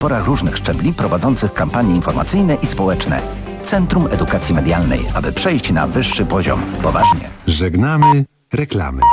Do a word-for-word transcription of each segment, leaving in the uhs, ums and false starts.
porach różnych szczebli prowadzących kampanie informacyjne i społeczne. Centrum Edukacji Medialnej, aby przejść na wyższy poziom. Poważnie. Żegnamy reklamy.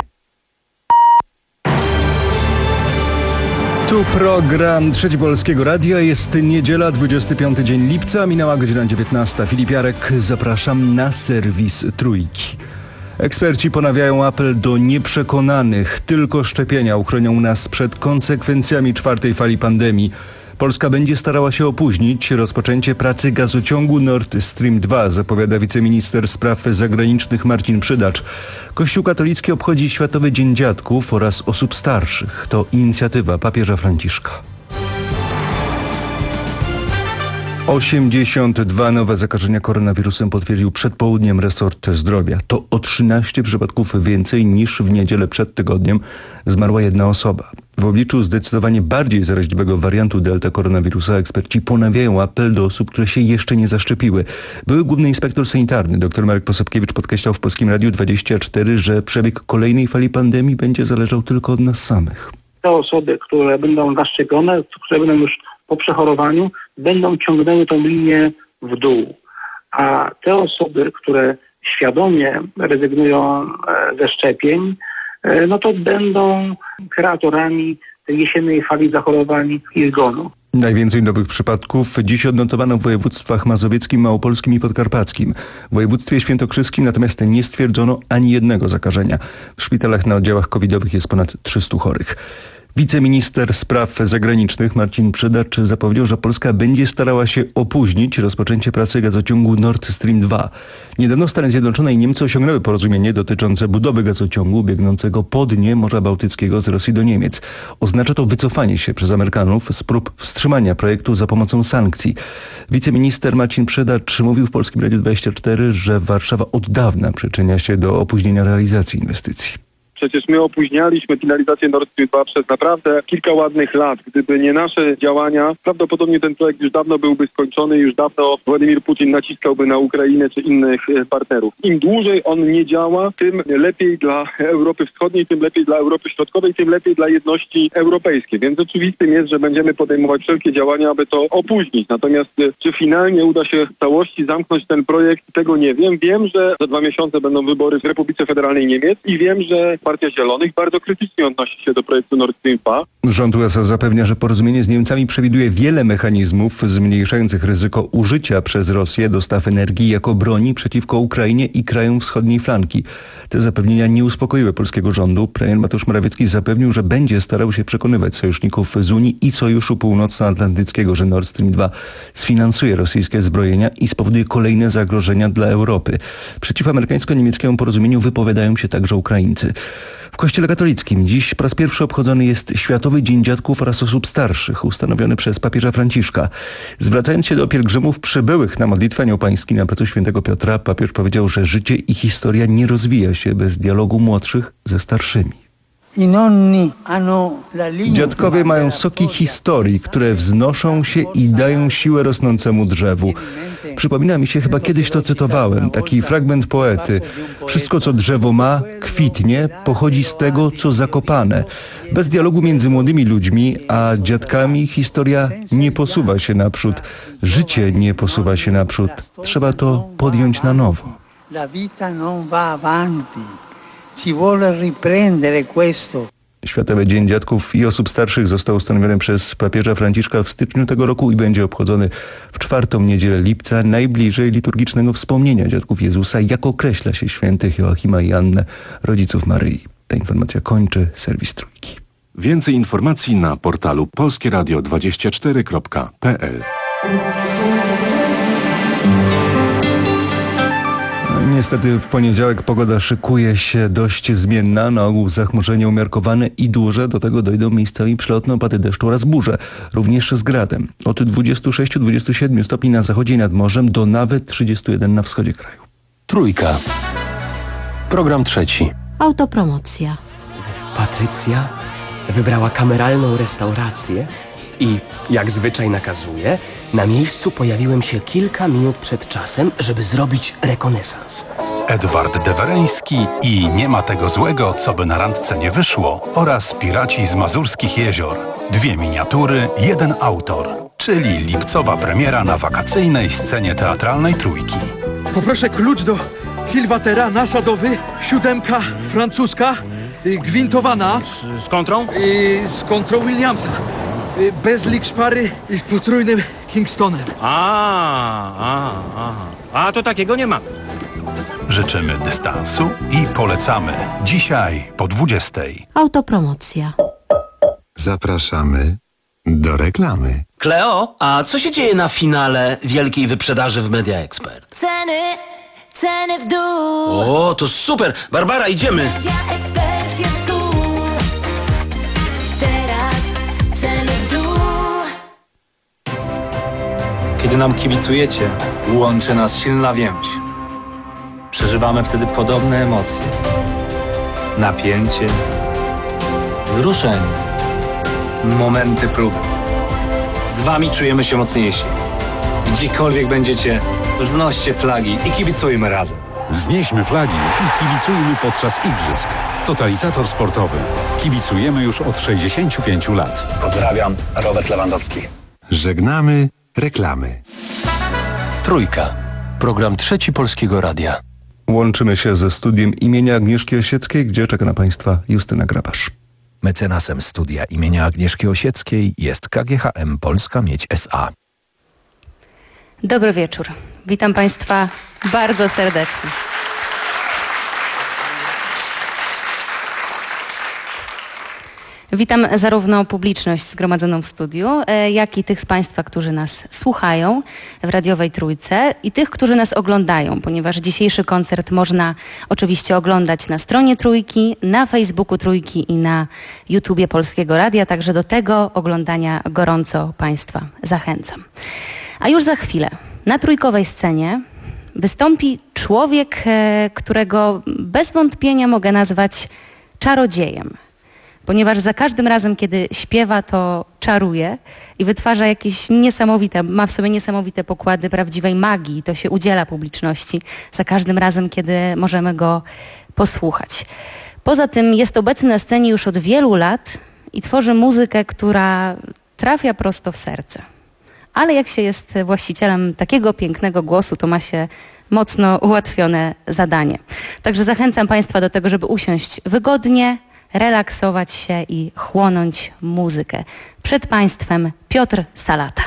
Tu program Trzeci Polskiego Radia. Jest niedziela, dwudziesty piąty dzień lipca, minęła godzina dziewiętnasta. Filip Jarek, zapraszam na serwis Trójki. Eksperci ponawiają apel do nieprzekonanych. Tylko szczepienia uchronią nas przed konsekwencjami czwartej fali pandemii. Polska będzie starała się opóźnić rozpoczęcie pracy gazociągu Nord Stream dwa, zapowiada wiceminister spraw zagranicznych Marcin Przydacz. Kościół katolicki obchodzi Światowy Dzień Dziadków oraz osób starszych. To inicjatywa papieża Franciszka. osiemdziesiąt dwa nowe zakażenia koronawirusem potwierdził przed południem resort zdrowia. To o trzynaście przypadków więcej niż w niedzielę przed tygodniem. Zmarła jedna osoba. W obliczu zdecydowanie bardziej zaraźliwego wariantu delta koronawirusa eksperci ponawiają apel do osób, które się jeszcze nie zaszczepiły. Były główny inspektor sanitarny dr Marek Posepkiewicz podkreślał w Polskim Radiu dwadzieścia cztery, że przebieg kolejnej fali pandemii będzie zależał tylko od nas samych. Te osoby, które będą zaszczepione, które będą już po przechorowaniu, będą ciągnęły tą linię w dół. A te osoby, które świadomie rezygnują ze szczepień, no to będą kreatorami tej jesiennej fali zachorowań i zgonu. Najwięcej nowych przypadków dziś odnotowano w województwach mazowieckim, małopolskim i podkarpackim. W województwie świętokrzyskim natomiast nie stwierdzono ani jednego zakażenia. W szpitalach na oddziałach covidowych jest ponad trzystu chorych. Wiceminister spraw zagranicznych Marcin Przydacz zapowiedział, że Polska będzie starała się opóźnić rozpoczęcie pracy gazociągu Nord Stream dwa. Niedawno Stany Zjednoczone i Niemcy osiągnęły porozumienie dotyczące budowy gazociągu biegnącego po dnie Morza Bałtyckiego z Rosji do Niemiec. Oznacza to wycofanie się przez Amerykanów z prób wstrzymania projektu za pomocą sankcji. Wiceminister Marcin Przydacz mówił w Polskim Radiu dwadzieścia cztery, że Warszawa od dawna przyczynia się do opóźnienia realizacji inwestycji. Przecież my opóźnialiśmy finalizację Nord Stream dwa przez naprawdę kilka ładnych lat. Gdyby nie nasze działania, prawdopodobnie ten projekt już dawno byłby skończony, już dawno Władimir Putin naciskałby na Ukrainę czy innych partnerów. Im dłużej on nie działa, tym lepiej dla Europy Wschodniej, tym lepiej dla Europy Środkowej, tym lepiej dla jedności europejskiej. Więc oczywistym jest, że będziemy podejmować wszelkie działania, aby to opóźnić. Natomiast czy finalnie uda się w całości zamknąć ten projekt, tego nie wiem. Wiem, że za dwa miesiące będą wybory w Republice Federalnej Niemiec i wiem, że Partia Zielonych bardzo krytycznie odnosi się do projektu Nord Stream dwa. Rząd U S A zapewnia, że porozumienie z Niemcami przewiduje wiele mechanizmów zmniejszających ryzyko użycia przez Rosję dostaw energii jako broni przeciwko Ukrainie i krajom wschodniej flanki. Te zapewnienia nie uspokoiły polskiego rządu. Premier Mateusz Morawiecki zapewnił, że będzie starał się przekonywać sojuszników z Unii i Sojuszu Północnoatlantyckiego, że Nord Stream dwa sfinansuje rosyjskie zbrojenia i spowoduje kolejne zagrożenia dla Europy. Przeciw amerykańsko-niemieckiemu porozumieniu wypowiadają się także Ukraińcy. W Kościele katolickim dziś po raz pierwszy obchodzony jest Światowy Dzień Dziadków oraz osób starszych, ustanowiony przez papieża Franciszka. Zwracając się do pielgrzymów przybyłych na modlitwę Anioł Pański na placu Świętego Piotra, papież powiedział, że życie i historia nie rozwija się bez dialogu młodszych ze starszymi. Dziadkowie mają soki historii, które wznoszą się i dają siłę rosnącemu drzewu. Przypomina mi się, chyba kiedyś to cytowałem, taki fragment poety. Wszystko, co drzewo ma, kwitnie, pochodzi z tego, co zakopane. Bez dialogu między młodymi ludźmi a dziadkami historia nie posuwa się naprzód. Życie nie posuwa się naprzód. Trzeba to podjąć na nowo. La vita non va avanti. Ci vuole riprendere questo. Światowy Dzień Dziadków i Osób Starszych został ustanowiony przez papieża Franciszka w styczniu tego roku i będzie obchodzony w czwartą niedzielę lipca, najbliżej liturgicznego wspomnienia dziadków Jezusa, jak określa się świętych Joachima i Annę, rodziców Maryi. Ta informacja kończy serwis Trójki. Więcej informacji na portalu polskie radio dwadzieścia cztery kropka p l. Niestety w poniedziałek pogoda szykuje się dość zmienna, na ogół zachmurzenie umiarkowane i duże, do tego dojdą miejscami przelotne opady deszczu oraz burze, również z gradem. Od dwudziestu sześciu do dwudziestu siedmiu stopni na zachodzie i nad morzem do nawet trzydziestu jeden na wschodzie kraju. Trójka. Program trzeci. Autopromocja. Patrycja wybrała kameralną restaurację i, jak zwyczaj nakazuje, na miejscu pojawiłem się kilka minut przed czasem, żeby zrobić rekonesans. Edward Dewereński i Nie ma tego złego, co by na randce nie wyszło oraz Piraci z Mazurskich Jezior. Dwie miniatury, jeden autor, czyli lipcowa premiera na wakacyjnej scenie teatralnej Trójki. Poproszę klucz do kilwatera, nasadowy, siódemka francuska, y, gwintowana. Z, z kontrą? Y, z kontrą Williamsa. Y, bez likszpary i z potrójnym Kingstonem. A, a, a. A to takiego nie mamy. Życzymy dystansu i polecamy. Dzisiaj po dwudziestej. Autopromocja. Zapraszamy do reklamy. Kleo, a co się dzieje na finale wielkiej wyprzedaży w Media Expert? Ceny, ceny w dół. O, to super! Barbara, idziemy! Media Expert jest tu. Teraz ceny w dół. Kiedy nam kibicujecie, łączy nas silna więź. Przeżywamy wtedy podobne emocje. Napięcie, wzruszenie, momenty próby. Z wami czujemy się mocniejsi. Gdziekolwiek będziecie, wznoście flagi i kibicujmy razem. Wznieśmy flagi i kibicujmy podczas igrzysk. Totalizator sportowy. Kibicujemy już od sześćdziesięciu pięciu lat. Pozdrawiam, Robert Lewandowski. Żegnamy reklamy. Trójka. Program Trzeci Polskiego Radia. Łączymy się ze studiem imienia Agnieszki Osieckiej, gdzie czeka na Państwa Justyna Grabasz. Mecenasem studia imienia Agnieszki Osieckiej jest K G H M Polska Miedź S A. Dobry wieczór. Witam Państwa bardzo serdecznie. Witam zarówno publiczność zgromadzoną w studiu, jak i tych z Państwa, którzy nas słuchają w radiowej Trójce i tych, którzy nas oglądają, ponieważ dzisiejszy koncert można oczywiście oglądać na stronie Trójki, na Facebooku Trójki i na YouTubie Polskiego Radia, także do tego oglądania gorąco Państwa zachęcam. A już za chwilę na trójkowej scenie wystąpi człowiek, którego bez wątpienia mogę nazwać czarodziejem. Ponieważ za każdym razem, kiedy śpiewa, to czaruje i wytwarza jakieś niesamowite, ma w sobie niesamowite pokłady prawdziwej magii i to się udziela publiczności za każdym razem, kiedy możemy go posłuchać. Poza tym jest obecny na scenie już od wielu lat i tworzy muzykę, która trafia prosto w serce. Ale jak się jest właścicielem takiego pięknego głosu, to ma się mocno ułatwione zadanie. Także zachęcam Państwa do tego, żeby usiąść wygodnie, relaksować się i chłonąć muzykę. Przed Państwem Piotr Salata.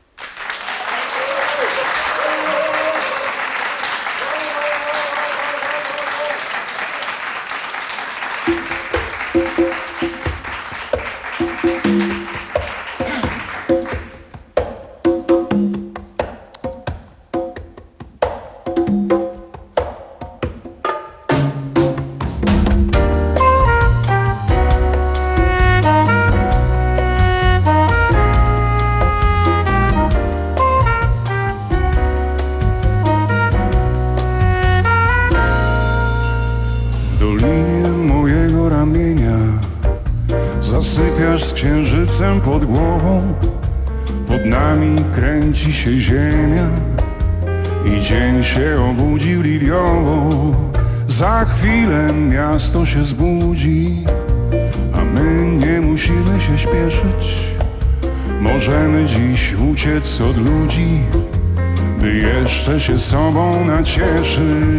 Zasypiasz z księżycem pod głową, pod nami kręci się ziemia i dzień się obudził liliowo. Za chwilę miasto się zbudzi, a my nie musimy się śpieszyć. Możemy dziś uciec od ludzi, by jeszcze się sobą nacieszyć.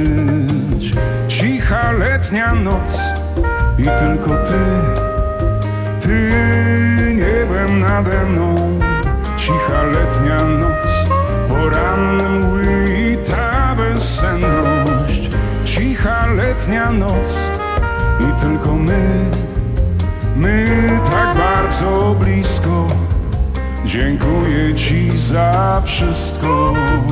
Cicha letnia noc i tylko ty, ty niebem nade mną. Cicha letnia noc, poranne mgły i ta bezsenność. Cicha letnia noc i tylko my, my tak bardzo blisko. Dziękuję Ci za wszystko.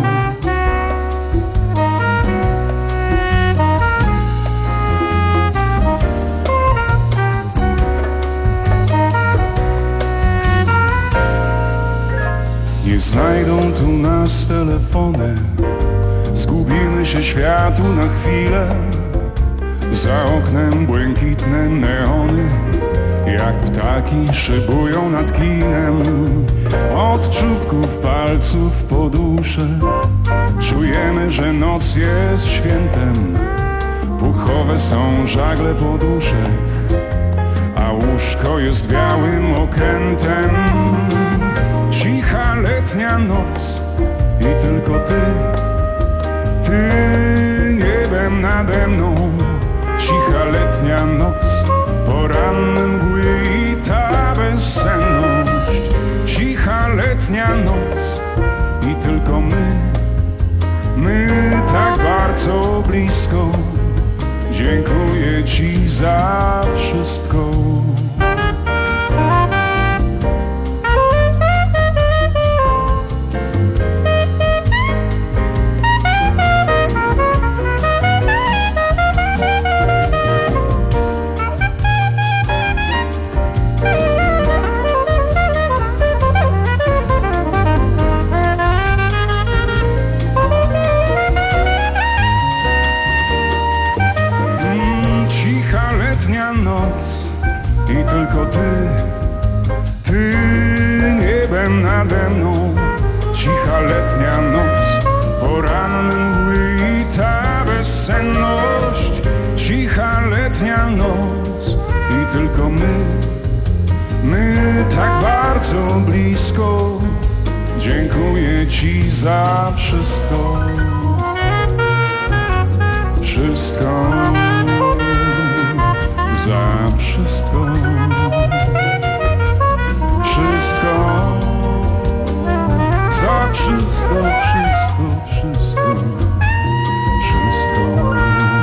Nie znajdą tu nas telefony, zgubimy się światu na chwilę. Za oknem błękitne neony, jak ptaki szybują nad kinem. Od czubków palców po duszę czujemy, że noc jest świętem. puchowe są żagle poduszek, a łóżko jest białym okrętem. Cicha letnia noc i tylko ty, ty niebem nade mną. Cicha letnia noc, poranne mgły i ta bezsenność. Cicha letnia noc i tylko my, my tak bardzo blisko. Dziękuję ci za wszystko. I tylko ty, ty niebem nade mną. Cicha letnia noc, poranne mgły i ta bezsenność. Cicha letnia noc i tylko my, my tak bardzo blisko. Dziękuję ci za wszystko, wszystko. Za wszystko, wszystko, za wszystko, wszystko, wszystko, wszystko,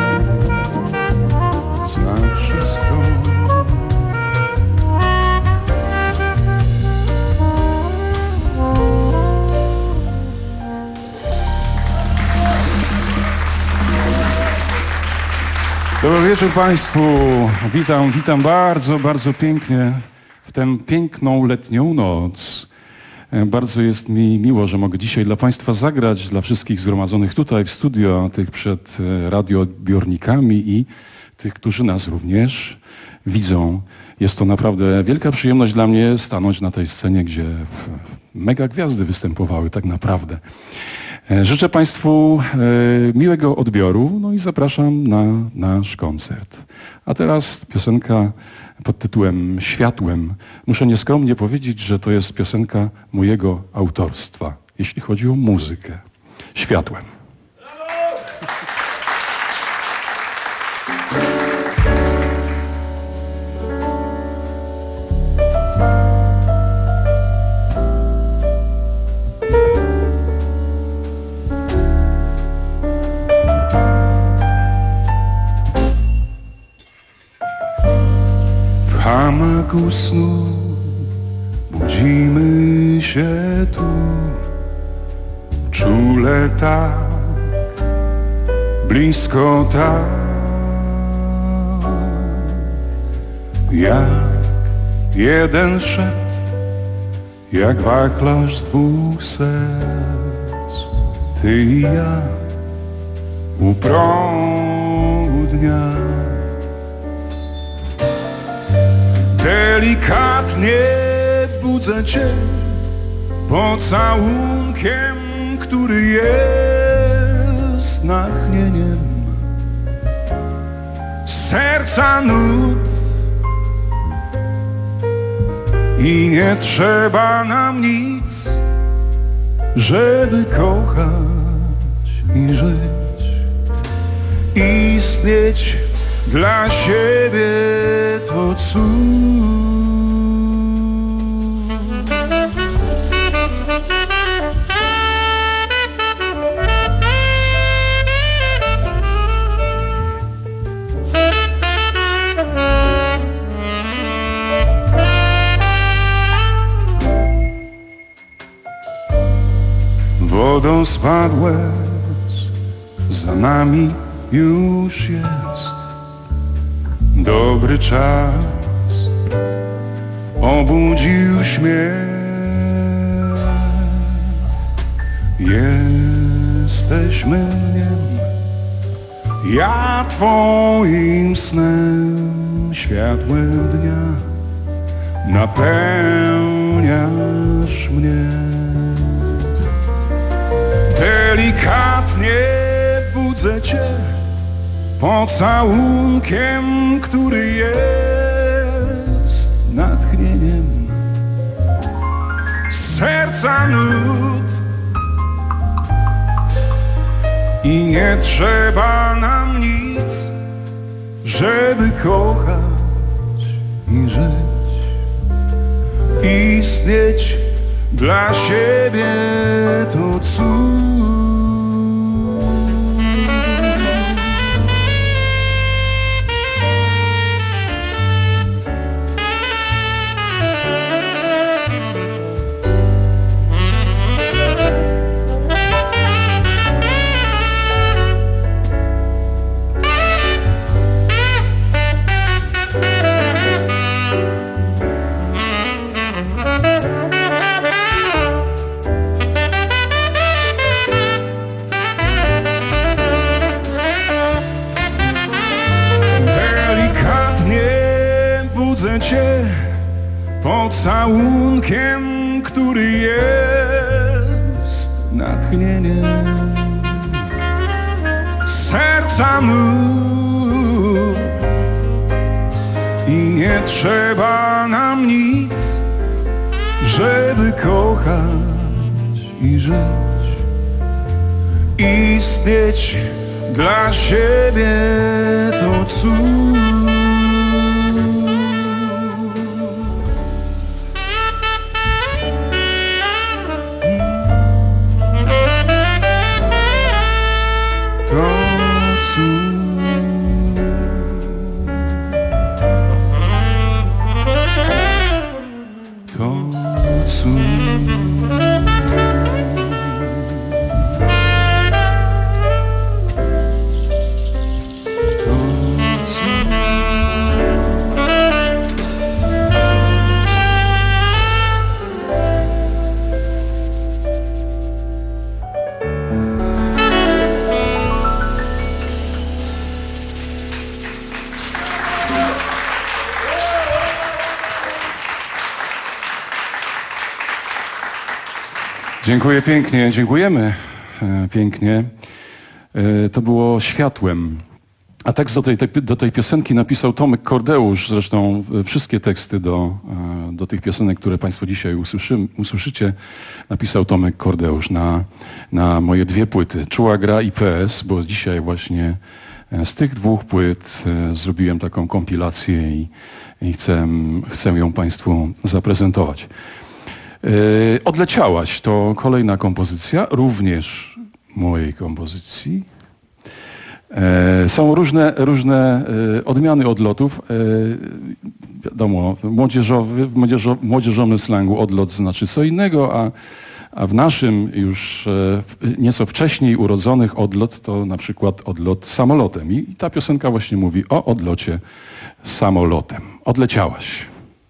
za wszystko. Dobry wieczór Państwu. Witam, witam bardzo, bardzo pięknie w tę piękną letnią noc. Bardzo jest mi miło, że mogę dzisiaj dla Państwa zagrać, dla wszystkich zgromadzonych tutaj w studio, tych przed radioodbiornikami i tych, którzy nas również widzą. Jest to naprawdę wielka przyjemność dla mnie stanąć na tej scenie, gdzie mega gwiazdy występowały tak naprawdę. Życzę Państwu e, miłego odbioru, no i zapraszam na nasz koncert. A teraz piosenka pod tytułem Światłem. Muszę nieskromnie powiedzieć, że to jest piosenka mojego autorstwa, jeśli chodzi o muzykę. Światłem. W hamaku snu budzimy się tu, czule tak, blisko tak, jak jeden szedł, jak wachlarz z dwóch serc, ty i ja u progu dnia. Delikatnie budzę cię pocałunkiem, który jest natchnieniem serca nut. I nie trzeba nam nic, żeby kochać i żyć, istnieć dla siebie to cud. Wodospad łez za nami już jest. Dobry czas obudził śmiech. Jesteśmy dniem, ja twoim snem. Światłem dnia napełniasz mnie. Delikatnie budzę cię pocałunkiem, który jest natchnieniem serca nut. I nie trzeba nam nic, żeby kochać i żyć, istnieć dla siebie to cud. Cię pocałunkiem, który jest natchnieniem serca mych. I nie trzeba nam nic, żeby kochać i żyć, istnieć dla siebie to cud. Dziękuję pięknie, dziękujemy e, pięknie. E, to było Światłem. A tekst do tej, do tej piosenki napisał Tomek Kordeusz. Zresztą wszystkie teksty do, e, do tych piosenek, które Państwo dzisiaj usłyszy, usłyszycie, napisał Tomek Kordeusz na, na moje dwie płyty. Czuła gra i P S, bo dzisiaj właśnie z tych dwóch płyt e, zrobiłem taką kompilację i, i chcę, chcę ją Państwu zaprezentować. Yy, Odleciałaś to kolejna kompozycja, również mojej kompozycji. Yy, są różne, różne yy, odmiany odlotów. Yy, wiadomo, młodzieżowy, w młodzieżo, młodzieżowym slangu odlot znaczy co innego, a, a w naszym już yy, nieco wcześniej urodzonych odlot to na przykład odlot samolotem. I, i ta piosenka właśnie mówi o odlocie samolotem. Odleciałaś.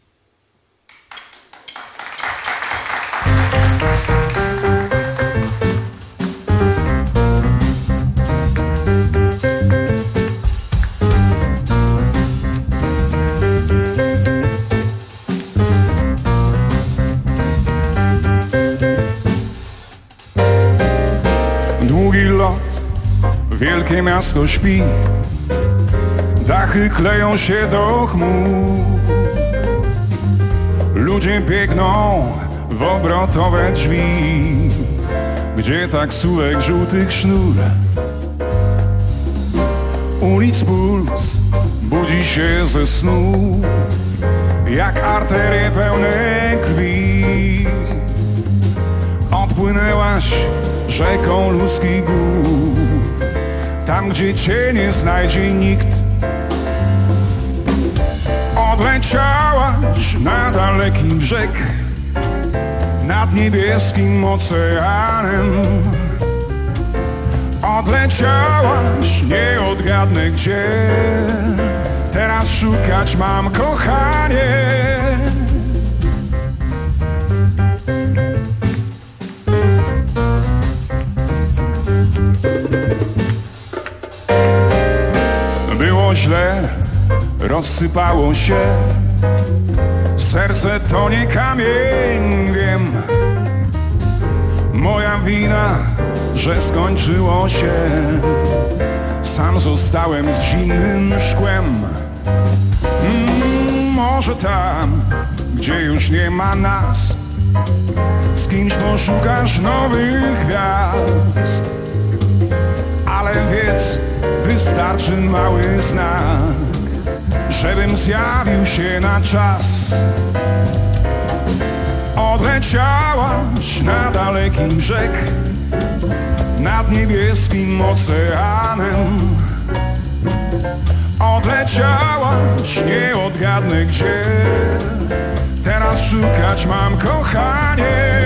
Długi lot, wielkie miasto śpi, dachy kleją się do chmur. Ludzie biegną w obrotowe drzwi, gdzie taksówek żółtych sznur. Ulic puls budzi się ze snu, jak arterie pełne krwi. Odpłynęłaś rzeką ludzkich głów, tam gdzie cię nie znajdzie nikt. Odleciałaś na daleki brzeg, nad niebieskim oceanem. Odleciałaś, nie odgadnę gdzie, teraz szukać mam, kochanie. Było źle, rozsypało się, serce to nie kamień, wiem. Moja wina, że skończyło się. sam zostałem z zimnym szkłem. Mm, może tam, gdzie już nie ma nas, z kimś poszukasz nowych gwiazd. Ale wiedz, wystarczy mały znak, żebym zjawił się na czas. Odleciałaś na daleki brzeg, nad niebieskim oceanem. Odleciałaś, nie odgadnę gdzie, teraz szukać mam, kochanie.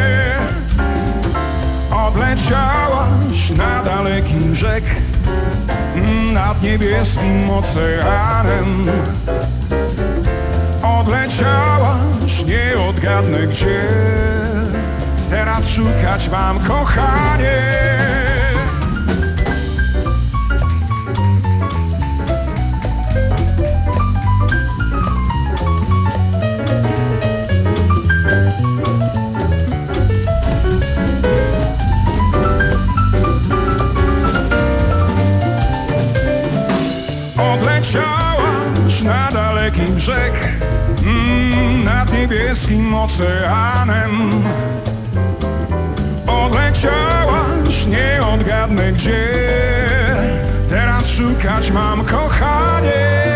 Odleciałaś na daleki brzeg, nad niebieskim oceanem. Odleciałaś, nie odgadnę gdzie, teraz szukać mam, kochanie. Odleciałaś na daleki brzeg, mm, nad niebieskim oceanem. Odleciałaś, nie odgadnę gdzie, teraz szukać mam, kochanie.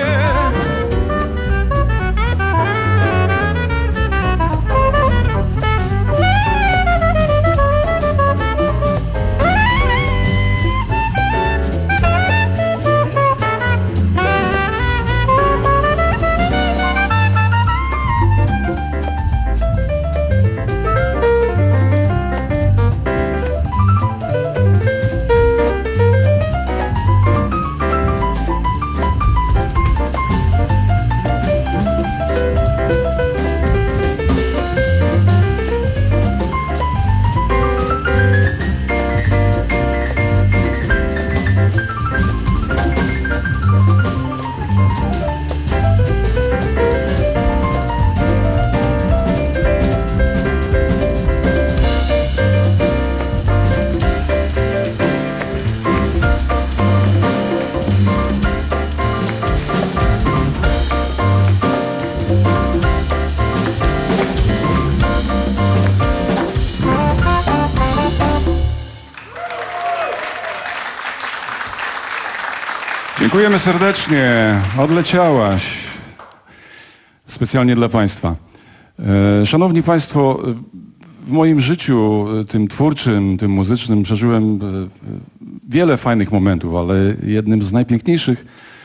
Dziękujemy serdecznie. Odleciałaś. Specjalnie dla Państwa. Szanowni Państwo, w moim życiu, tym twórczym, tym muzycznym, przeżyłem wiele fajnych momentów, ale jednym z najpiękniejszych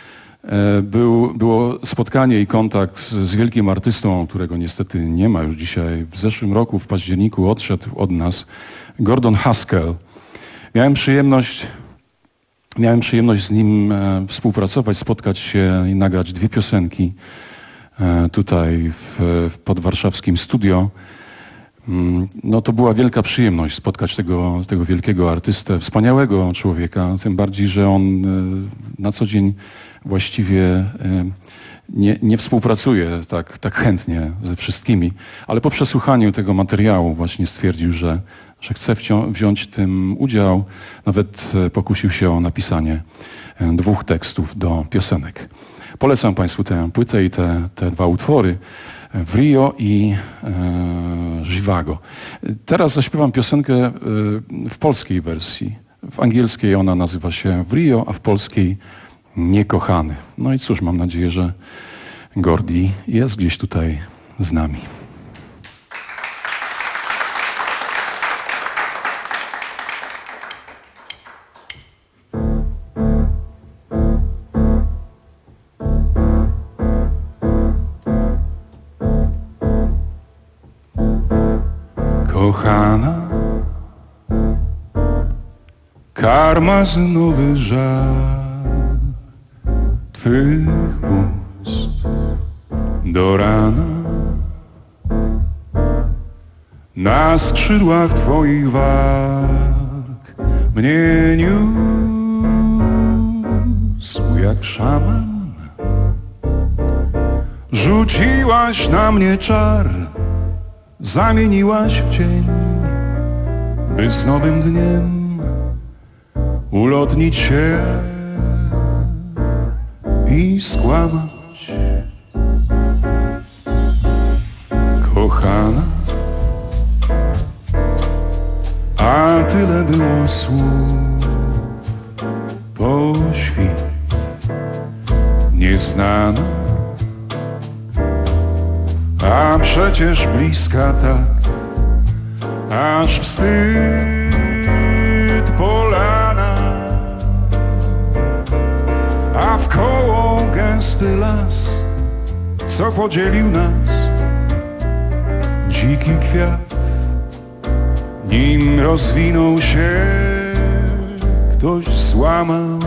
był, było spotkanie i kontakt z, z wielkim artystą, którego niestety nie ma już dzisiaj. W zeszłym roku, w październiku, odszedł od nas Gordon Haskell. Miałem przyjemność... Miałem przyjemność z nim e, współpracować, spotkać się i nagrać dwie piosenki e, tutaj w, w podwarszawskim studio. Mm, no to była wielka przyjemność spotkać tego, tego wielkiego artystę, wspaniałego człowieka, tym bardziej, że on e, na co dzień właściwie e, nie, nie współpracuje tak, tak chętnie ze wszystkimi, ale po przesłuchaniu tego materiału właśnie stwierdził, że że chce wziąć w tym udział, nawet pokusił się o napisanie dwóch tekstów do piosenek. Polecam Państwu tę płytę i te, te dwa utwory, Vrio i e, Żywago. Teraz zaśpiewam piosenkę e, w polskiej wersji. W angielskiej ona nazywa się Vrio, a w polskiej Niekochany. No i cóż, mam nadzieję, że Gordi jest gdzieś tutaj z nami. Kochana, karmazynowy żar Twych ust do rana, na skrzydłach Twoich warg mnie niósł jak szaman. Rzuciłaś na mnie czar, zamieniłaś w cień, by z nowym dniem ulotnić się i skłamać. Kochana, a tyle było słów, poświć, nieznana, a przecież bliska tak, aż wstyd polana, a wkoło gęsty las, co podzielił nas, dziki kwiat, nim rozwinął się, ktoś złamał.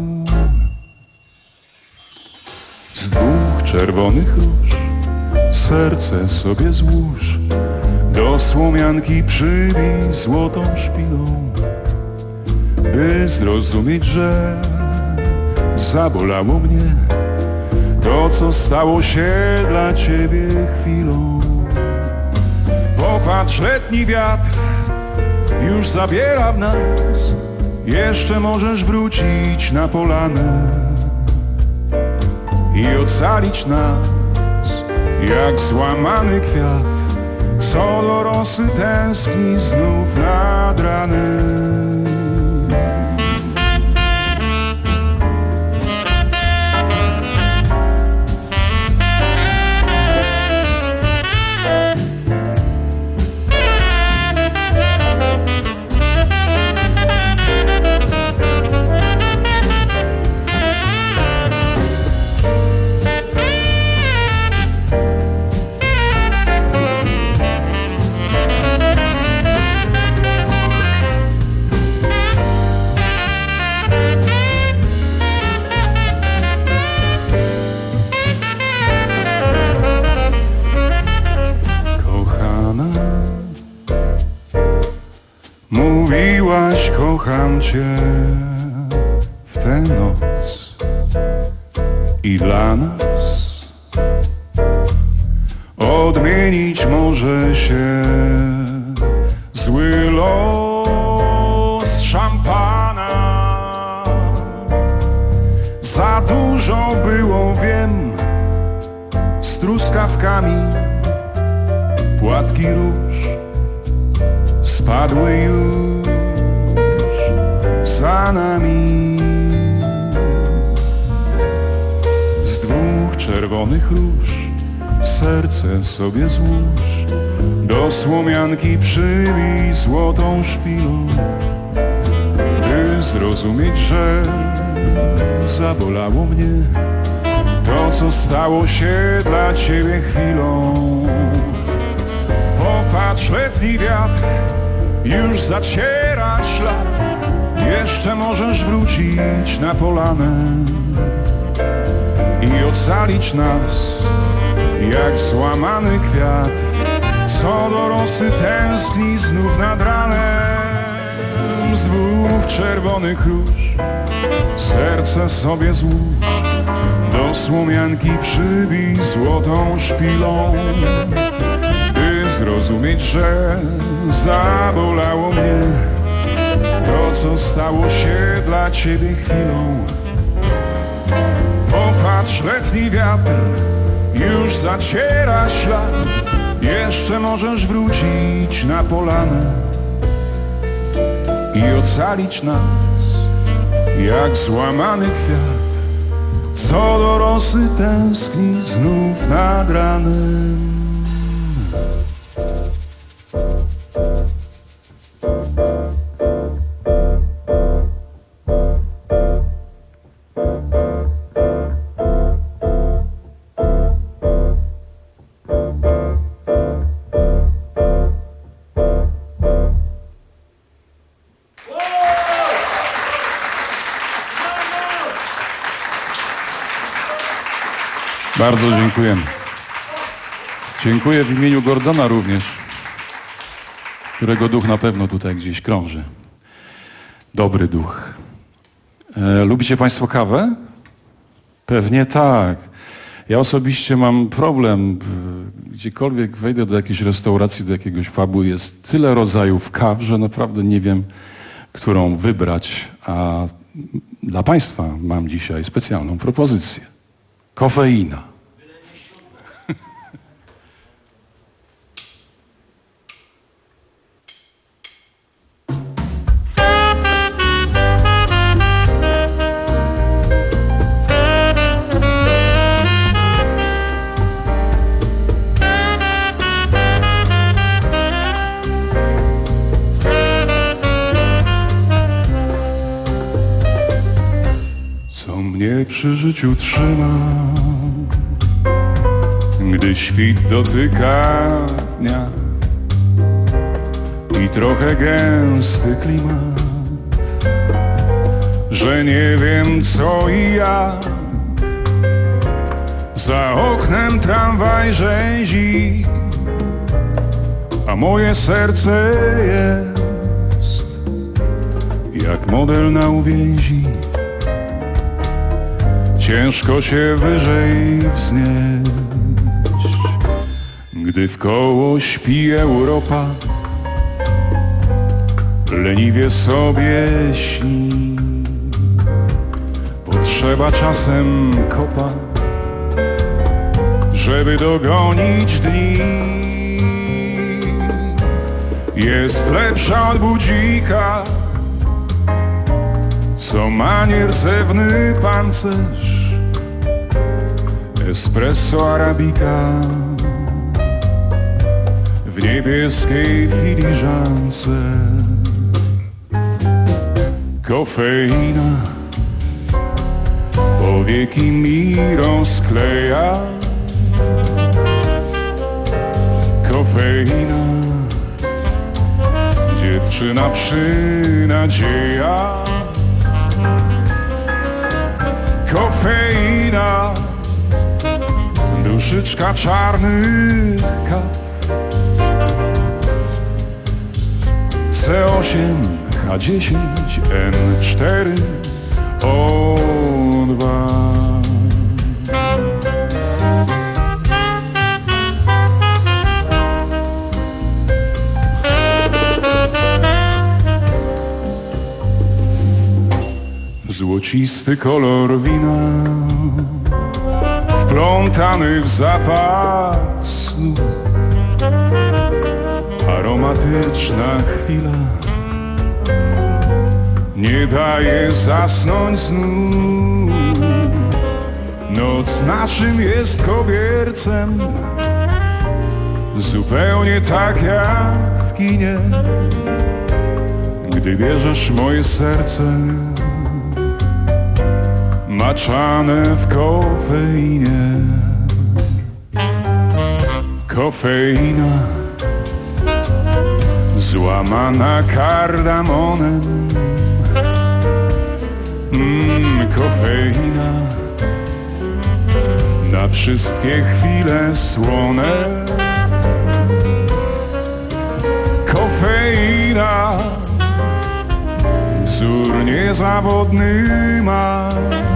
Z dwóch czerwonych róż serce sobie złóż, do słomianki przybij złotą szpilą, by zrozumieć, że zabolało mnie to, co stało się dla ciebie chwilą. Popatrz, letni wiatr już zabiera w nas, jeszcze możesz wrócić na polanę i ocalić nas jak złamany kwiat, co do rosy tęskni znów nad ranem. Mówiłaś, kocham cię w tę noc i dla nas odmienić może się zły los szampana. Za dużo było, wiem, z truskawkami, płatki róż spadły już za nami. Z dwóch czerwonych róż serce sobie złóż, do słomianki przybij złotą szpilą, by zrozumieć, że zabolało mnie to, co stało się dla ciebie chwilą. Popatrz, letni wiatr już zaciera ślad, jeszcze możesz wrócić na polanę i ocalić nas jak złamany kwiat, co do rosy tęskni znów nad ranem. Z dwóch czerwonych róż serce sobie złóż, do słomianki przybij złotą szpilą, by zrozumieć, że zabolało mnie to, co stało się dla ciebie chwilą. Popatrz, letni wiatr już zaciera ślad, jeszcze możesz wrócić na polanę i ocalić nas jak złamany kwiat, co do rosy tęskni znów nad ranem. Bardzo dziękujemy. Dziękuję w imieniu Gordona również, którego duch na pewno tutaj gdzieś krąży. Dobry duch. E, lubicie Państwo kawę? Pewnie tak. Ja osobiście mam problem. Gdziekolwiek wejdę do jakiejś restauracji, do jakiegoś pubu, jest tyle rodzajów kaw, że naprawdę nie wiem, którą wybrać. A dla Państwa mam dzisiaj specjalną propozycję. Kofeina. Mnie przy życiu trzyma, gdy świt dotyka dnia i trochę gęsty klimat, że nie wiem co i jak. Za oknem tramwaj rzezi, a moje serce jest jak model na uwięzi. Ciężko się wyżej wznieść, gdy wkoło śpi Europa, leniwie sobie śni. Potrzeba czasem kopa, żeby dogonić dni. Jest lepsza od budzika, co ma nierdzewny pancerz. Espresso arabika w niebieskiej filiżance. Kofeina powieki mi rozkleja. Kofeina, dziewczyna przynadzieja. Kofeina, duszyczka czarnych kaw. C osiem, H dziesięć, N cztery, O dwa. Złocisty kolor wina wplątany w zapach snu. Aromatyczna chwila nie daje zasnąć snu. Noc naszym jest kobiercem, zupełnie tak jak w kinie. Gdy bierzesz moje serce maczane w kofeinie. Kofeina złamana kardamonem. mm, Kofeina na wszystkie chwile słone. Kofeina wzór niezawodny ma.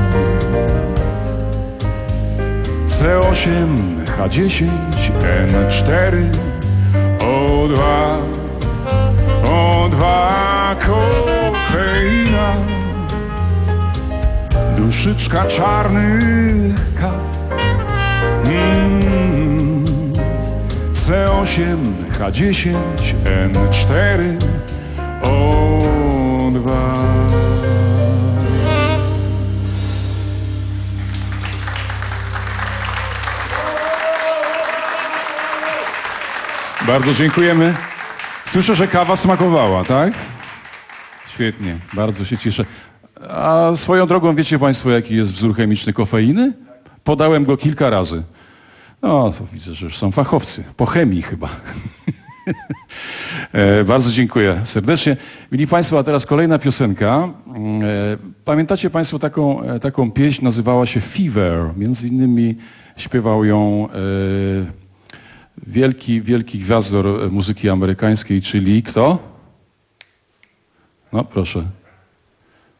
C osiem, H dziesięć, N cztery, O dwa, O dwa. Kofeina, duszyczka czarnych kaw. mm. C osiem, H dziesięć, N cztery, O dwa. Bardzo dziękujemy. Słyszę, że kawa smakowała, tak? Świetnie, bardzo się cieszę. A swoją drogą wiecie Państwo, jaki jest wzór chemiczny kofeiny? Podałem go kilka razy. No, to widzę, że już są fachowcy. Po chemii chyba. e, bardzo dziękuję serdecznie. Mili Państwo, a teraz kolejna piosenka. E, pamiętacie Państwo taką, e, taką pieśń, nazywała się Fever. Między innymi śpiewał ją e, wielki, wielki gwiazdor muzyki amerykańskiej, czyli kto? No proszę.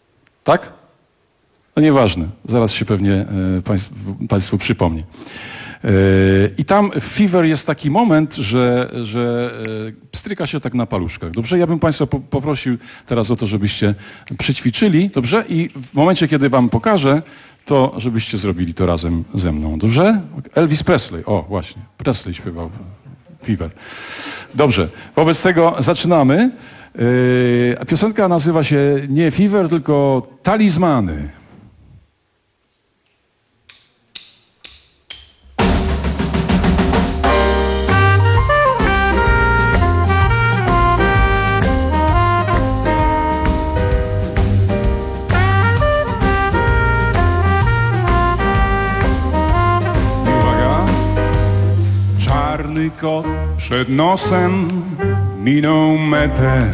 Tak? No nieważne. Zaraz się pewnie e, państw, Państwu przypomni. I tam w Fever jest taki moment, że, że pstryka się tak na paluszkach. Dobrze? Ja bym Państwa po, poprosił teraz o to, żebyście przyćwiczyli. Dobrze? I w momencie, kiedy Wam pokażę, to żebyście zrobili to razem ze mną. Dobrze? Elvis Presley. O, właśnie. Presley śpiewał Fever. Dobrze. Wobec tego zaczynamy. Yy, piosenka nazywa się nie Fever, tylko Talizmany. Czarny kot przed nosem minął metę.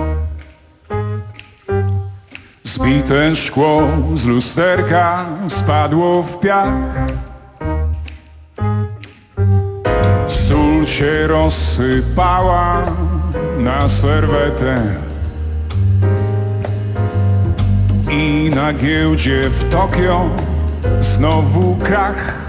Zbite szkło z lusterka spadło w piach. Sól się rozsypała na serwetę. I na giełdzie w Tokio znowu krach.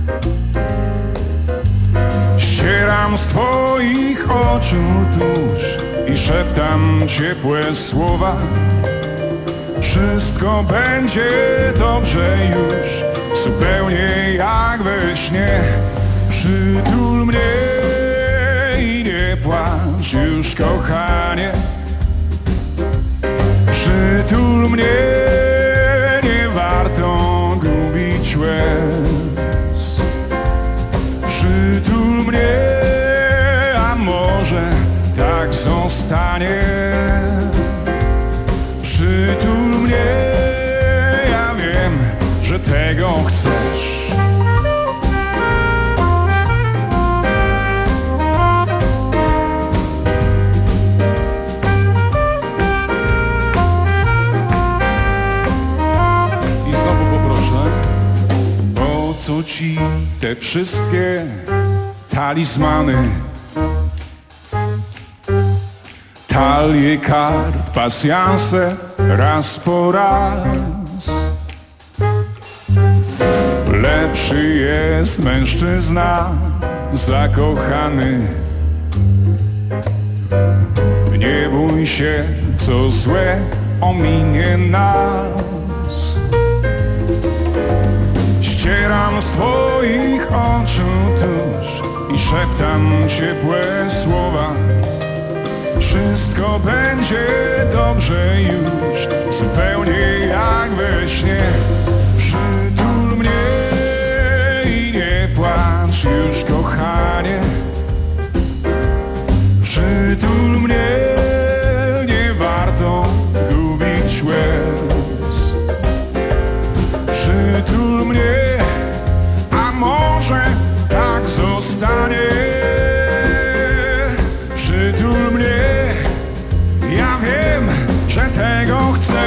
Ścieram z twoich oczu tusz i szeptam ciepłe słowa. Wszystko będzie dobrze już, zupełnie jak we śnie. Przytul mnie i nie płacz już, kochanie. Przytul mnie, nie warto gubić łez. Przytul mnie, a może tak zostanie. Przytul mnie, ja wiem, że tego chcesz. I znowu poproszę, po co ci te wszystkie talizmany? Talie kart, pasjanse, raz po raz. Lepszy jest mężczyzna zakochany. Nie bój się, co złe ominie nas. Ścieram z twoich oczu tusz i szeptam ciepłe słowa. Wszystko będzie dobrze już, zupełnie jak we śnie. Przytul mnie i nie płacz już, kochanie. Przytul mnie, nie warto gubić łez. Przytul mnie, a może tak zostanie. Przytul mnie, ja wiem, że tego chcesz.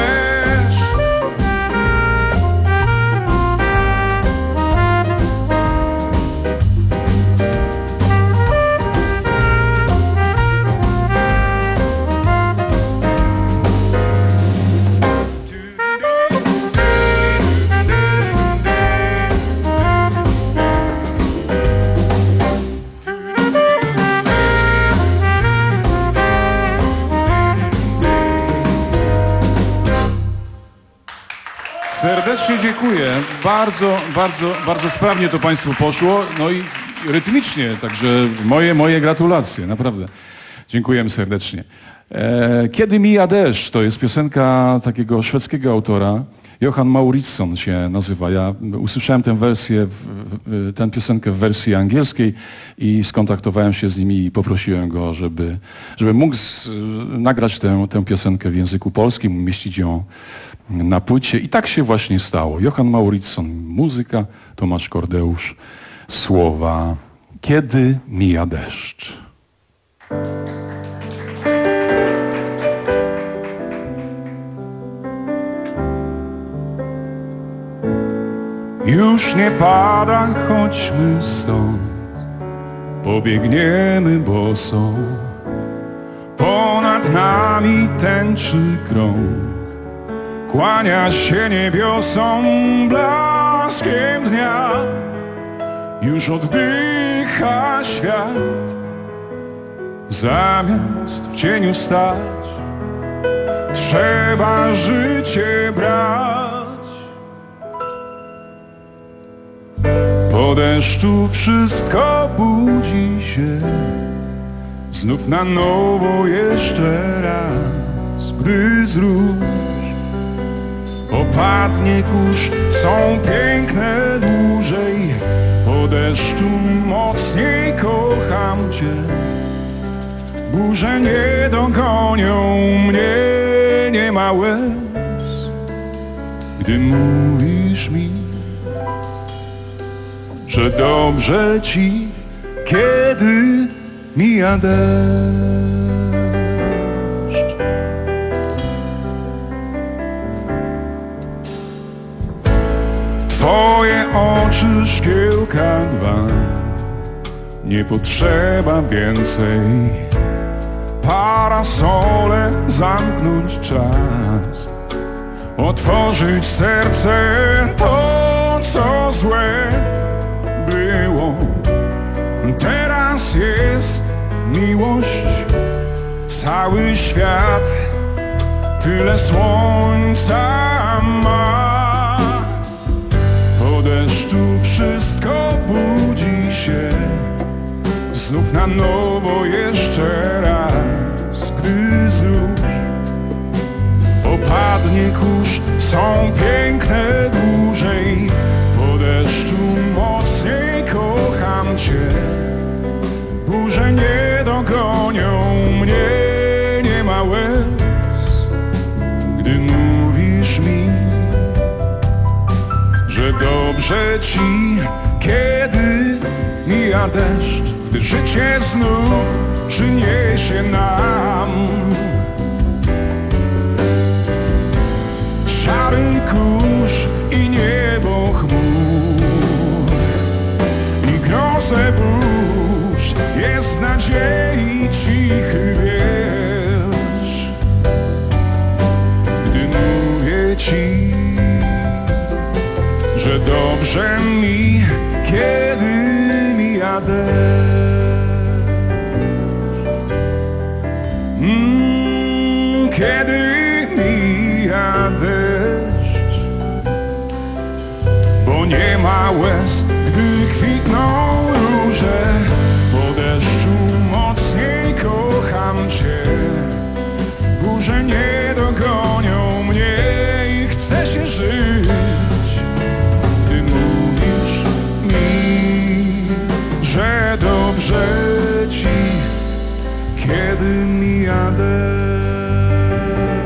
Serdecznie dziękuję. Bardzo, bardzo, bardzo sprawnie to Państwu poszło. No i rytmicznie, także moje, moje gratulacje, naprawdę. Dziękujemy serdecznie. E, Kiedy mija deszcz, to jest piosenka takiego szwedzkiego autora. Johan Mauritsson się nazywa. Ja usłyszałem tę wersję, w, w, tę piosenkę w wersji angielskiej i skontaktowałem się z nim i poprosiłem go, żeby, żeby mógł z, nagrać tę, tę piosenkę w języku polskim, umieścić ją na płycie. I tak się właśnie stało. Johan Mauritsson, muzyka, Tomasz Kordeusz, słowa. Kiedy mija deszcz. Już nie pada, chodźmy stąd, pobiegniemy boso. Ponad nami tęczy krąg, kłania się niebiosom blaskiem dnia. już oddycha świat. Zamiast w cieniu stać, trzeba życie brać. Po deszczu wszystko budzi się znów na nowo jeszcze raz, gdy z róż opadnie kurz, są piękne dłużej. Po deszczu mocniej kocham cię, burze nie dogonią mnie, nie ma łez, gdy mówisz mi, że dobrze ci, kiedy mija deszcz. Twoje oczy szkiełka dwa, nie potrzeba więcej. Parasole zamknąć czas, otworzyć serce, to co złe było. Teraz jest miłość, cały świat tyle słońca ma. Po deszczu wszystko budzi się znów na nowo jeszcze raz, gdy z róż opadnie kurz, są piękne dłużej. Po deszczu mocniej kocham cię, burze nie dogonią mnie, nie ma łez, gdy mówisz mi, że dobrze ci, kiedy mija deszcz, gdy życie znów przyniesie nam szary kurz i niebo chmur i grozę burz. Jest w nadziei cichy wiersz, gdy mówię ci, że dobrze mi, kiedy mija deszcz. Mm, kiedy mija deszcz, bo nie ma łez, gdy kwitną róże. Po deszczu mocniej kocham cię, burze nie dogonią mnie i chce się żyć, gdy mówisz mi, że dobrze ci, kiedy mija deszcz.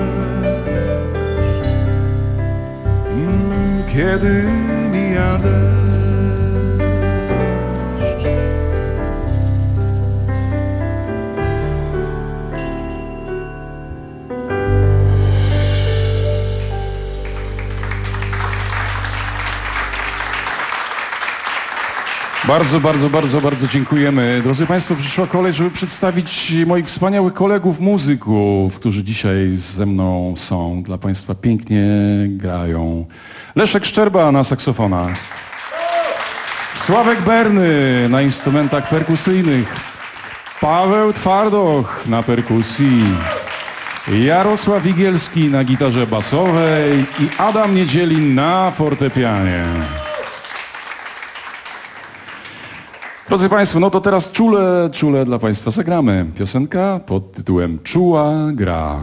Mm, kiedy mija deszcz. Bardzo, bardzo, bardzo, bardzo dziękujemy. Drodzy Państwo, przyszła kolej, żeby przedstawić moich wspaniałych kolegów muzyków, którzy dzisiaj ze mną są. Dla Państwa pięknie grają. Leszek Szczerba na saksofonach. Sławek Berny na instrumentach perkusyjnych. Paweł Twardoch na perkusji. Jarosław Igielski na gitarze basowej i Adam Niedzielin na fortepianie. Drodzy Państwo, no to teraz czule, czule dla Państwa zagramy. Piosenka pod tytułem Czuła gra.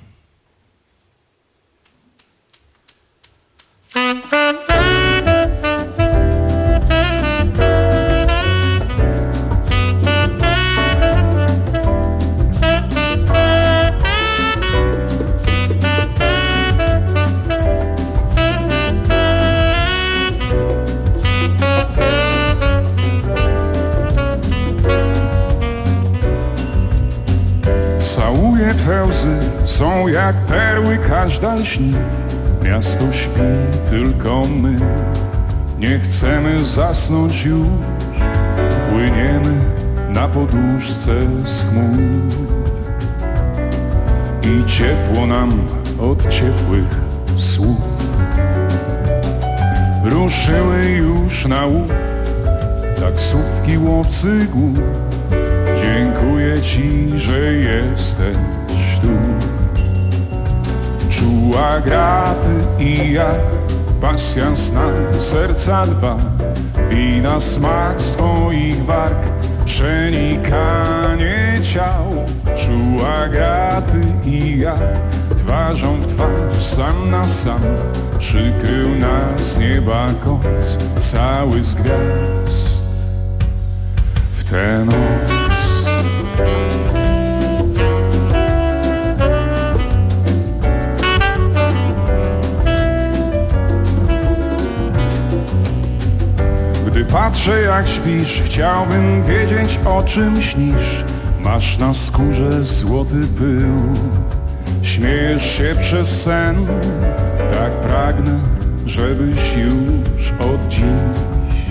Twe łzy są jak perły, każda lśni. Miasto śpi, tylko my nie chcemy zasnąć już. Płyniemy na poduszce z chmur i ciepło nam od ciepłych słów. Ruszyły już na łów taksówki, łowcy głów. Dziękuję Ci, że jesteś tu. Czuła graty i ja, pasjans na serca dwa, wina smak swoich warg, przenikanie ciał. Czuła graty i ja, twarzą w twarz, sam na sam, przykrył nas nieba koc, cały z gwiazd w tę noc. Gdy patrzę jak śpisz, chciałbym wiedzieć o czym śnisz. Masz na skórze złoty pył, śmiejesz się przez sen. Tak pragnę, żebyś już od dziś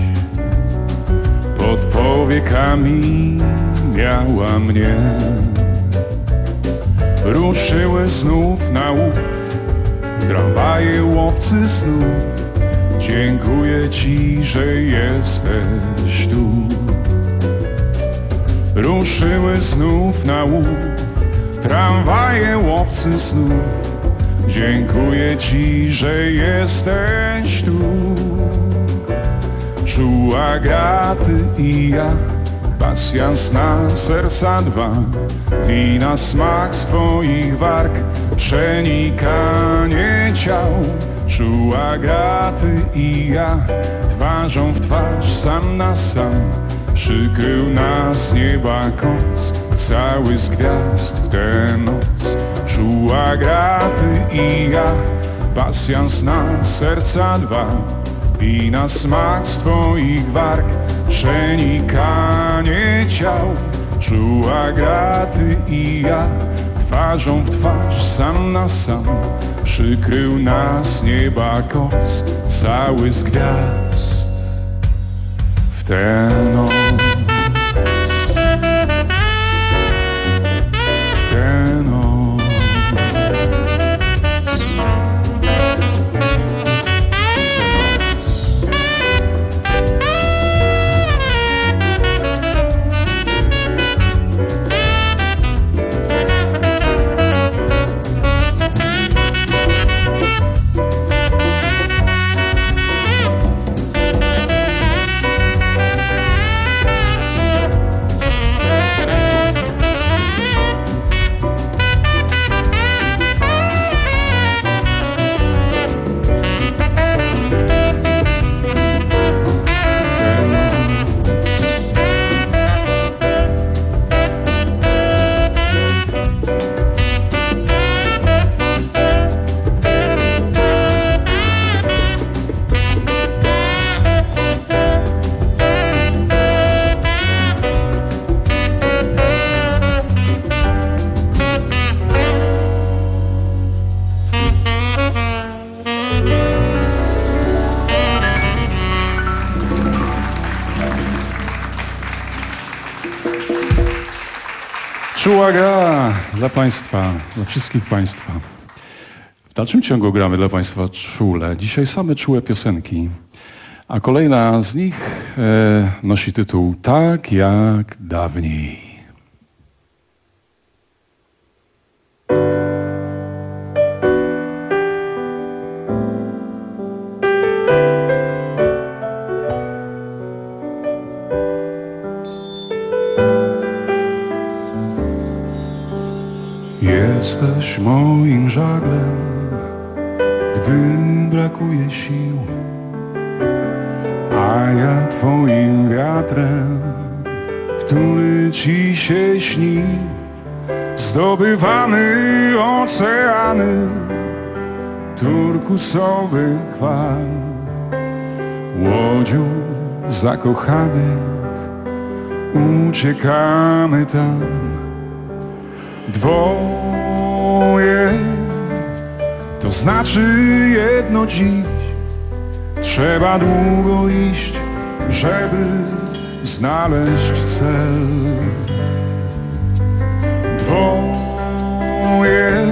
pod powiekami miała mnie. Ruszyły znów na łów tramwaje, łowcy snów. Dziękuję Ci, że jesteś tu. Ruszyły znów na łów tramwaje, łowcy snów. Dziękuję Ci, że jesteś tu. Czuła graty i ja, pasjans na serca dwa, wina smak z Twoich warg, przenikanie ciał. Czuła graty i ja, twarzą w twarz, sam na sam, przykrył nas nieba koc, cały z gwiazd w tę noc. Czuła graty i ja, pasjans na serca dwa, wina smak z Twoich warg, przenikanie ciał. Czuła graty i ja, twarzą w twarz, sam na sam, przykrył nas nieba koc, cały z gwiazd w tę noc. W tę noc. Czuła gra dla Państwa, dla wszystkich Państwa. W dalszym ciągu gramy dla Państwa czule. Dzisiaj same czułe piosenki. A kolejna z nich e, nosi tytuł Tak jak dawniej. Jesteś moim żaglem, gdy brakuje sił, a ja twoim wiatrem, który ci się śni. Zdobywamy oceany turkusowych fal, łodzią zakochanych uciekamy tam. Dwoje to znaczy jedno dziś. Trzeba długo iść, żeby znaleźć cel. Dwoje,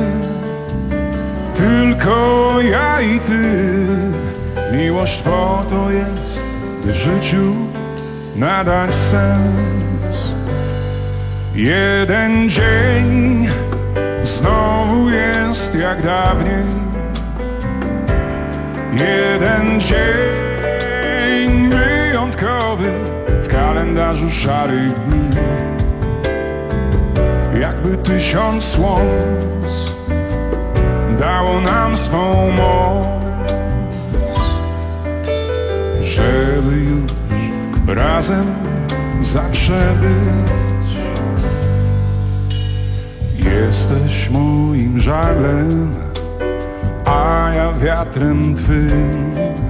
tylko ja i ty. Miłość po to jest, by życiu nadać sens. Jeden dzień znowu jest jak dawniej. Jeden dzień wyjątkowy w kalendarzu szarych dni. Jakby tysiąc słonc dało nam swą moc, żeby już razem zawsze być. Jesteś moim żaglem, a ja wiatrem twym.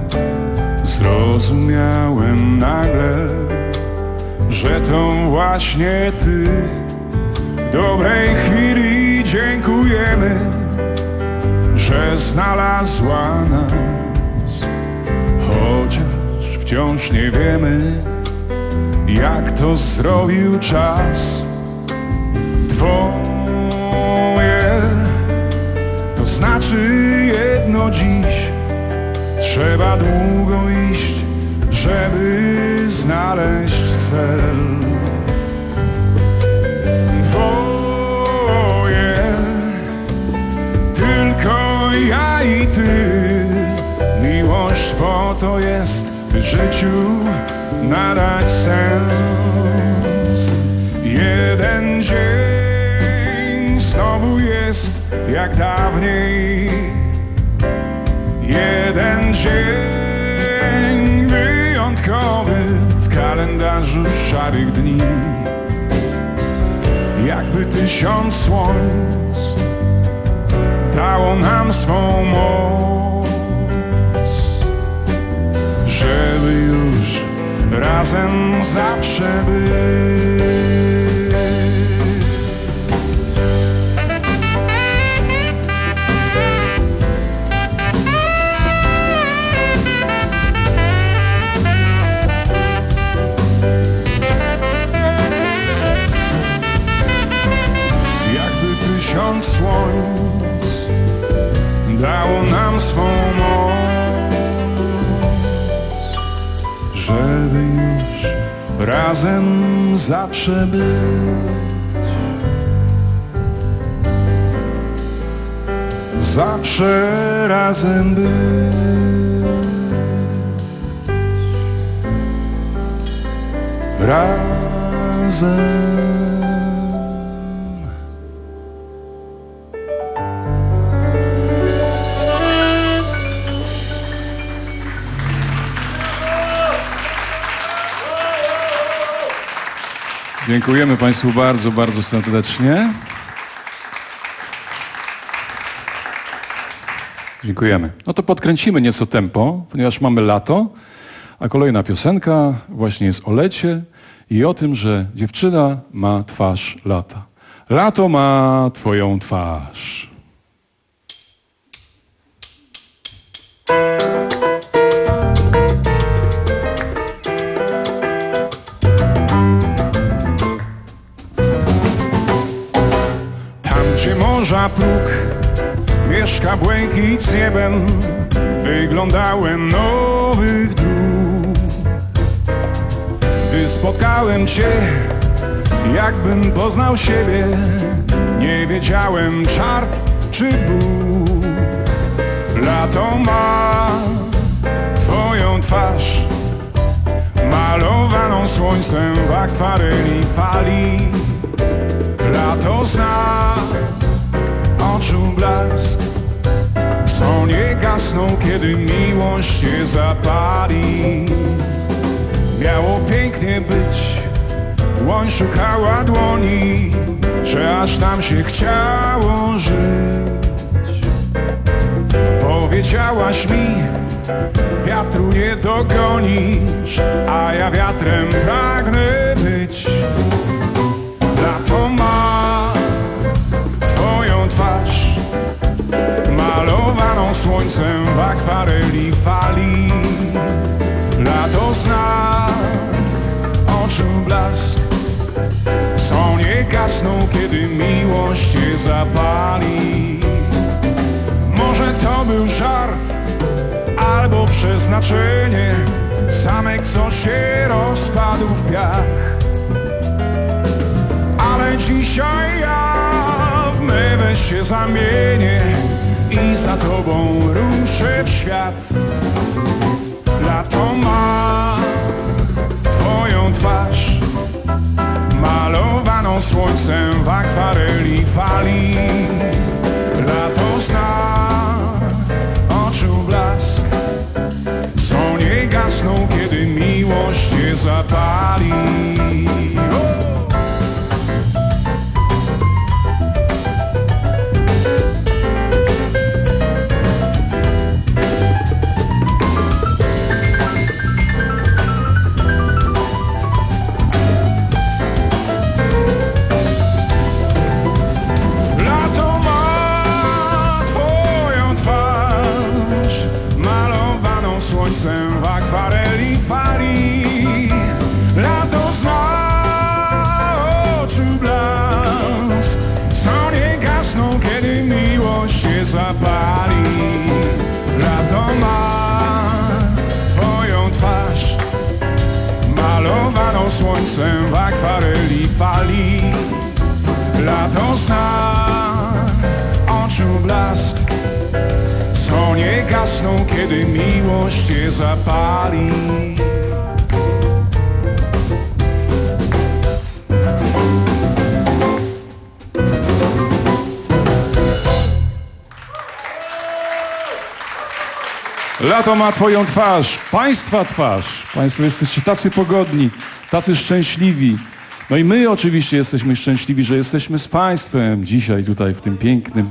Zrozumiałem nagle, że to właśnie ty. Dobrej chwili dziękujemy, że znalazła nas. Chociaż wciąż nie wiemy, jak to zrobił czas. Dwoje to znaczy jedno dziś. Trzeba długo iść, żeby znaleźć cel. Dwoje, tylko ja i ty. Miłość po to jest, by życiu nadać sens. Jeden dzień znowu jest jak dawniej. Jeden dzień wyjątkowy w kalendarzu szarych dni. Jakby tysiąc słońc dało nam swą moc, żeby już razem zawsze być. Tysiąc słońc dało nam swą moc, żeby już razem zawsze być. Zawsze razem być. Razem. Dziękujemy Państwu bardzo, bardzo serdecznie. Dziękujemy. No to podkręcimy nieco tempo, ponieważ mamy lato, a kolejna piosenka właśnie jest o lecie i o tym, że dziewczyna ma twarz lata. Lato ma twoją twarz. Morza próg mieszka błękit z niebem. Wyglądałem nowych dróg. Gdy spotkałem cię, jakbym poznał siebie. Nie wiedziałem czart czy ból. Lato ma twoją twarz, malowaną słońcem w akwareli fali. Lato zna oczu blask, co nie gasną, kiedy miłość się zapali. Miało pięknie być, dłoń szukała dłoni, że aż nam się chciało żyć. Powiedziałaś mi, wiatru nie dogonisz, a ja wiatrem pragnę być. Lato ma twoją twarz, malowaną słońcem w akwareli fali. Lato zna oczu blask, co nie gasną, kiedy miłość cię zapali. Może to był żart albo przeznaczenie, zamek, co się rozpadł w piach. Ale dzisiaj ja w mewę się zamienię i za tobą ruszę w świat. Lato ma twoją twarz malowaną słońcem w akwareli fali. Lato zna oczu blask, co nie gasną, kiedy miłość się zapali. O! W akwareli fali. Lato zna oczu blask, co nie gasną, kiedy miłość się zapali. Lato ma twoją twarz malowaną słońcem w akwareli fali. Lato zna oczu blask, co nie gasną, kiedy miłość się zapali. Lato ma twoją twarz, państwa twarz. Państwo jesteście tacy pogodni, tacy szczęśliwi. No i my oczywiście jesteśmy szczęśliwi, że jesteśmy z państwem dzisiaj tutaj w tym pięknym...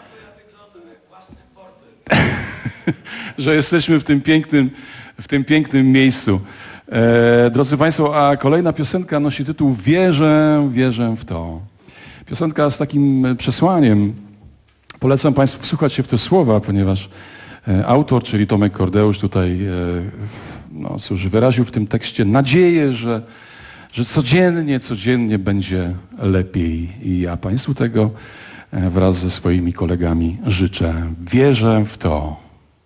że jesteśmy w tym pięknym, w tym pięknym miejscu. E, drodzy Państwo, a kolejna piosenka nosi tytuł Wierzę, wierzę w to. Piosenka z takim przesłaniem. Polecam Państwu wsłuchać się w te słowa, ponieważ e, autor, czyli Tomek Kordeusz tutaj, e, no cóż, wyraził w tym tekście nadzieję, że, że codziennie, codziennie będzie lepiej. I ja Państwu tego e, wraz ze swoimi kolegami życzę. Wierzę w to.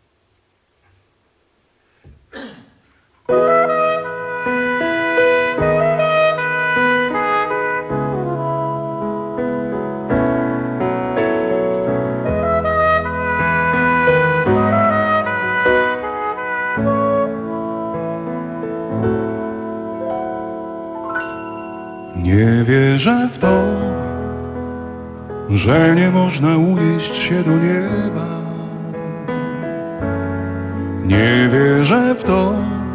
Nie wierzę w to, że nie można unieść się do nieba. Nie wierzę w to,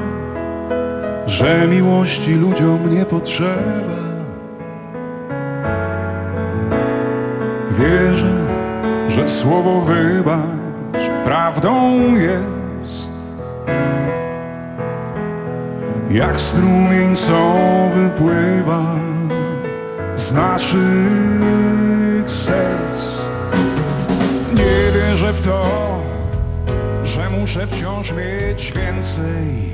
że miłości ludziom nie potrzeba. Wierzę, że słowo wybacz prawdą jest, jak strumień, co wypływa z naszych serc. Nie wierzę w to, że muszę wciąż mieć więcej.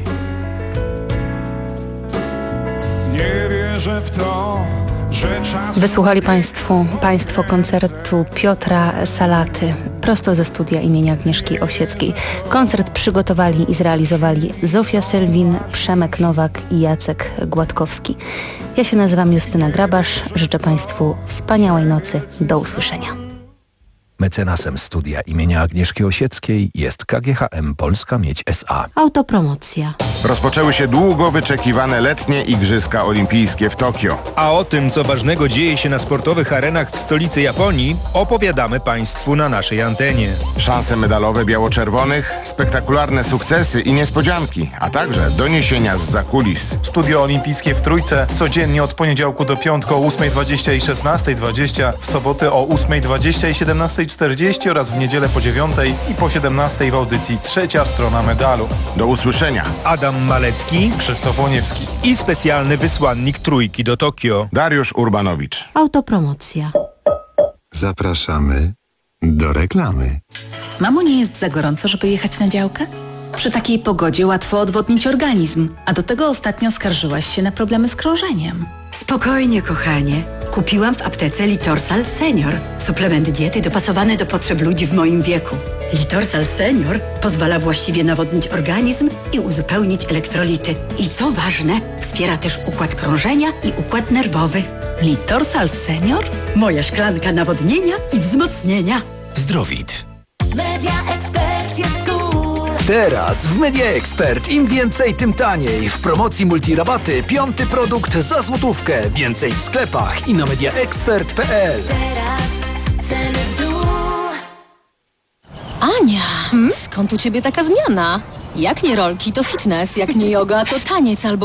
Nie wierzę w to, że czas... Wysłuchali Państwo, Państwo koncertu Piotra Salaty prosto ze studia imienia Agnieszki Osieckiej. Koncert przygotowali i zrealizowali Zofia Sylwin, Przemek Nowak i Jacek Gładkowski. Ja się nazywam Justyna Grabasz. Życzę Państwu wspaniałej nocy. Do usłyszenia. Mecenasem studia imienia Agnieszki Osieckiej jest K G H M Polska Miedź S A. Autopromocja. Rozpoczęły się długo wyczekiwane letnie Igrzyska Olimpijskie w Tokio. A o tym, co ważnego dzieje się na sportowych arenach w stolicy Japonii, opowiadamy Państwu na naszej antenie. Szanse medalowe biało-czerwonych, spektakularne sukcesy i niespodzianki, a także doniesienia z zakulis. Studio Olimpijskie w Trójce codziennie od poniedziałku do piątku o ósmej dwadzieścia i szesnastej dwadzieścia, w soboty o ósmej dwadzieścia i siedemnastej czterdzieści oraz w niedzielę po dziewiątej i po siedemnastej w audycji Trzecia Strona Medalu. Do usłyszenia. Adam Malecki, Krzysztof Łoniewski i specjalny wysłannik Trójki do Tokio, Dariusz Urbanowicz. Autopromocja. Zapraszamy do reklamy. Mamo, nie jest za gorąco, żeby jechać na działkę? Przy takiej pogodzie łatwo odwodnić organizm, a do tego ostatnio skarżyłaś się na problemy z krążeniem. Spokojnie, kochanie. Kupiłam w aptece Litorsal Senior. Suplement diety dopasowany do potrzeb ludzi w moim wieku. Litorsal Senior pozwala właściwie nawodnić organizm i uzupełnić elektrolity. I co ważne, wspiera też układ krążenia i układ nerwowy. Litorsal Senior? Moja szklanka nawodnienia i wzmocnienia. Zdrowit. Media Expert jest cool. Teraz w Media Expert im więcej, tym taniej. W promocji multirabaty piąty produkt za złotówkę. Więcej w sklepach i na mediaexpert kropka p l. Teraz ceny w dół. Ania, skąd u ciebie taka zmiana? Jak nie rolki, to fitness, jak nie yoga, to taniec albo